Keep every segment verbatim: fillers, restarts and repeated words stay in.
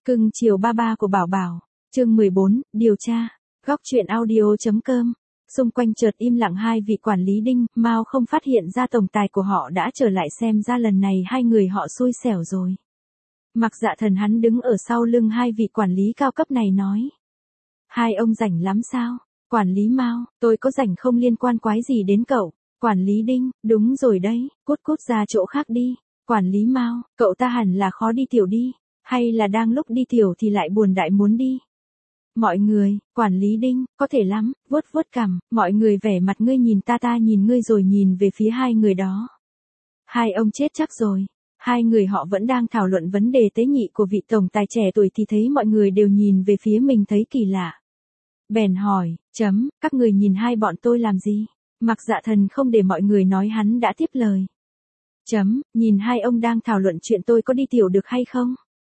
Cưng chiều ba ba của Bảo Bảo, chương mười bốn, điều tra, góc truyện audio.com. Xung quanh chợt im lặng hai vị quản lý Đinh, Mao không phát hiện ra tổng tài của họ đã trở lại, xem ra lần này hai người họ xui xẻo rồi. Mặc Dạ Thần hắn đứng ở sau lưng hai vị quản lý cao cấp này nói. Hai ông rảnh lắm sao? Quản lý Mao, tôi có rảnh không, liên quan quái gì đến cậu? Quản lý Đinh, đúng rồi đấy, cút cút ra chỗ khác đi. Quản lý Mao, cậu ta hẳn là khó đi tiểu đi, hay là đang lúc đi tiểu thì lại buồn đại muốn đi. Mọi người, quản lý Đinh, có thể lắm, vuốt vuốt cằm, mọi người vẻ mặt ngươi nhìn ta ta nhìn ngươi rồi nhìn về phía hai người đó. Hai ông chết chắc rồi. Hai người họ vẫn đang thảo luận vấn đề tế nhị của vị tổng tài trẻ tuổi thì thấy mọi người đều nhìn về phía mình thấy kỳ lạ. Bèn hỏi, chấm, các người nhìn hai bọn tôi làm gì? Mặc Dạ Thần không để mọi người nói hắn đã tiếp lời. Chấm, nhìn hai ông đang thảo luận chuyện tôi có đi tiểu được hay không?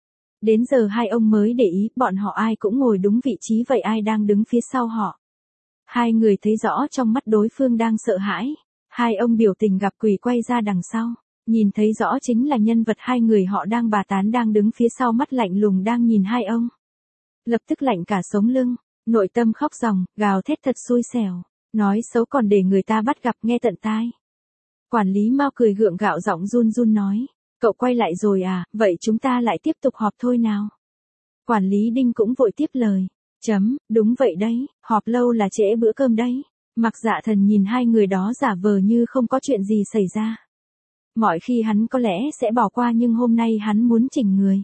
Đến giờ hai ông mới để ý, bọn họ ai cũng ngồi đúng vị trí, vậy ai đang đứng phía sau họ? Hai người thấy rõ trong mắt đối phương đang sợ hãi. Hai ông biểu tình gặp quỷ quay ra đằng sau. Nhìn thấy rõ chính là nhân vật hai người họ đang bà tán đang đứng phía sau, mắt lạnh lùng đang nhìn hai ông. Lập tức lạnh cả sống lưng, nội tâm khóc ròng, gào thét thật xui xẻo. Nói xấu còn để người ta bắt gặp nghe tận tai. Quản lý Mao cười gượng gạo, giọng run run nói. Cậu quay lại rồi à, vậy chúng ta lại tiếp tục họp thôi nào. Quản lý Đinh cũng vội tiếp lời. Chấm, đúng vậy đấy, họp lâu là trễ bữa cơm đấy. Mặc Dạ Thần nhìn hai người đó giả vờ như không có chuyện gì xảy ra. Mọi khi hắn có lẽ sẽ bỏ qua, nhưng hôm nay hắn muốn chỉnh người.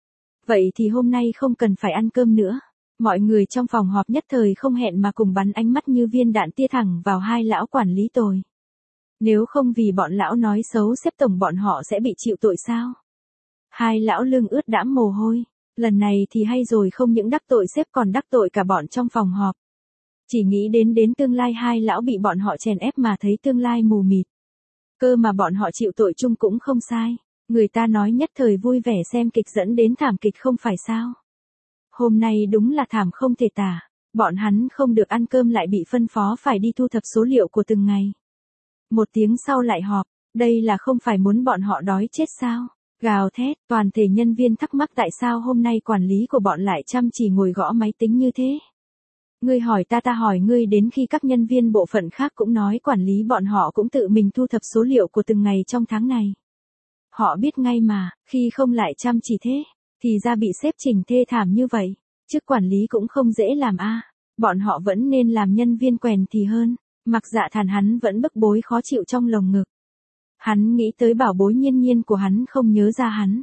Vậy thì hôm nay không cần phải ăn cơm nữa. Mọi người trong phòng họp nhất thời không hẹn mà cùng bắn ánh mắt như viên đạn tia thẳng vào hai lão quản lý tồi. Nếu không vì bọn lão nói xấu sếp tổng, bọn họ sẽ bị chịu tội sao? Hai lão lưng ướt đẫm mồ hôi. Lần này thì hay rồi, không những đắc tội sếp còn đắc tội cả bọn trong phòng họp. Chỉ nghĩ đến đến tương lai hai lão bị bọn họ chèn ép mà thấy tương lai mù mịt. Cơ mà bọn họ chịu tội chung cũng không sai. Người ta nói nhất thời vui vẻ xem kịch dẫn đến thảm kịch không phải sao? Hôm nay đúng là thảm không thể tả. Bọn hắn không được ăn cơm lại bị phân phó phải đi thu thập số liệu của từng ngày. Một tiếng sau lại họp, đây là không phải muốn bọn họ đói chết sao? Gào thét, toàn thể nhân viên thắc mắc tại sao hôm nay quản lý của bọn lại chăm chỉ ngồi gõ máy tính như thế. Ngươi hỏi ta ta hỏi ngươi, đến khi các nhân viên bộ phận khác cũng nói quản lý bọn họ cũng tự mình thu thập số liệu của từng ngày trong tháng này. Họ biết ngay mà, khi không lại chăm chỉ thế, thì ra bị sếp chỉnh thê thảm như vậy. Chức quản lý cũng không dễ làm a. Bọn họ vẫn nên làm nhân viên quèn thì hơn. Mặc Dạ Thần hắn vẫn bức bối khó chịu trong lồng ngực. Hắn nghĩ tới bảo bối Nhiên Nhiên của hắn không nhớ ra hắn.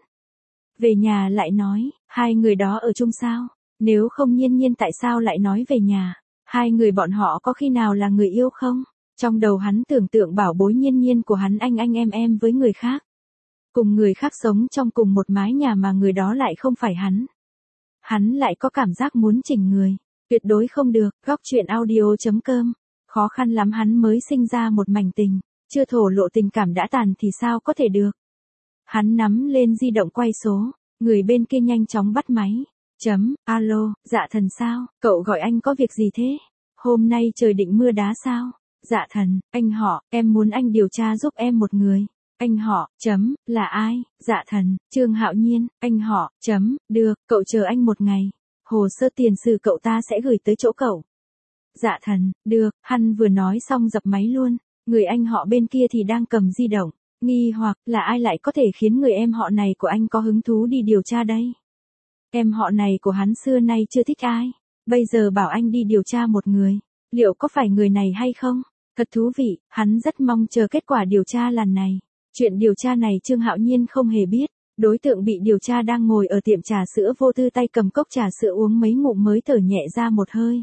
Về nhà lại nói, hai người đó ở chung sao? Nếu không Nhiên Nhiên tại sao lại nói về nhà? Hai người bọn họ có khi nào là người yêu không? Trong đầu hắn tưởng tượng bảo bối Nhiên Nhiên của hắn anh anh em em với người khác. Cùng người khác sống trong cùng một mái nhà mà người đó lại không phải hắn. Hắn lại có cảm giác muốn chỉnh người. Tuyệt đối không được, góc truyện audio.com. Khó khăn lắm hắn mới sinh ra một mảnh tình, chưa thổ lộ tình cảm đã tàn thì sao có thể được. Hắn nắm lên di động quay số, người bên kia nhanh chóng bắt máy. Chấm, alo, Dạ Thần sao, cậu gọi anh có việc gì thế? Hôm nay trời định mưa đá sao? Dạ Thần, anh họ, em muốn anh điều tra giúp em một người. Anh họ, chấm, là ai? Dạ Thần, Trương Hạo Nhiên. Anh họ, chấm, được, cậu chờ anh một ngày. Hồ sơ tiền sử cậu ta sẽ gửi tới chỗ cậu. Dạ Thần, được, hắn vừa nói xong dập máy luôn. Người anh họ bên kia thì đang cầm di động, nghi hoặc là ai lại có thể khiến người em họ này của anh có hứng thú đi điều tra đây. Em họ này của hắn xưa nay chưa thích ai, bây giờ bảo anh đi điều tra một người, liệu có phải người này hay không? Thật thú vị, hắn rất mong chờ kết quả điều tra lần này. Chuyện điều tra này Trương Hạo Nhiên không hề biết, đối tượng bị điều tra đang ngồi ở tiệm trà sữa vô tư, tay cầm cốc trà sữa uống mấy ngụm mới thở nhẹ ra một hơi.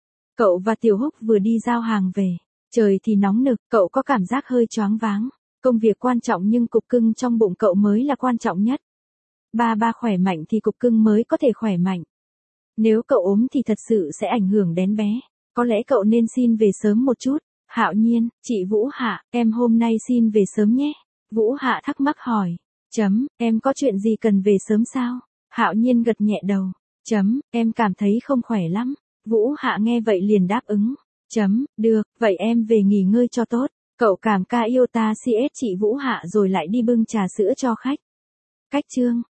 Cậu và Tiểu Húc vừa đi giao hàng về, trời thì nóng nực, cậu có cảm giác hơi choáng váng. Công việc quan trọng nhưng cục cưng trong bụng cậu mới là quan trọng nhất. Ba ba khỏe mạnh thì cục cưng mới có thể khỏe mạnh. Nếu cậu ốm thì thật sự sẽ ảnh hưởng đến bé. Có lẽ cậu nên xin về sớm một chút. Hạo Nhiên, chị Vũ Hạ, em hôm nay xin về sớm nhé. Vũ Hạ thắc mắc hỏi. Chấm, em có chuyện gì cần về sớm sao? Hạo Nhiên gật nhẹ đầu. Chấm, em cảm thấy không khỏe lắm. Vũ Hạ nghe vậy liền đáp ứng. Chấm, được, vậy em về nghỉ ngơi cho tốt. Cậu cảm ca yêu ta xê ét chị Vũ Hạ rồi lại đi bưng trà sữa cho khách. Cách chương.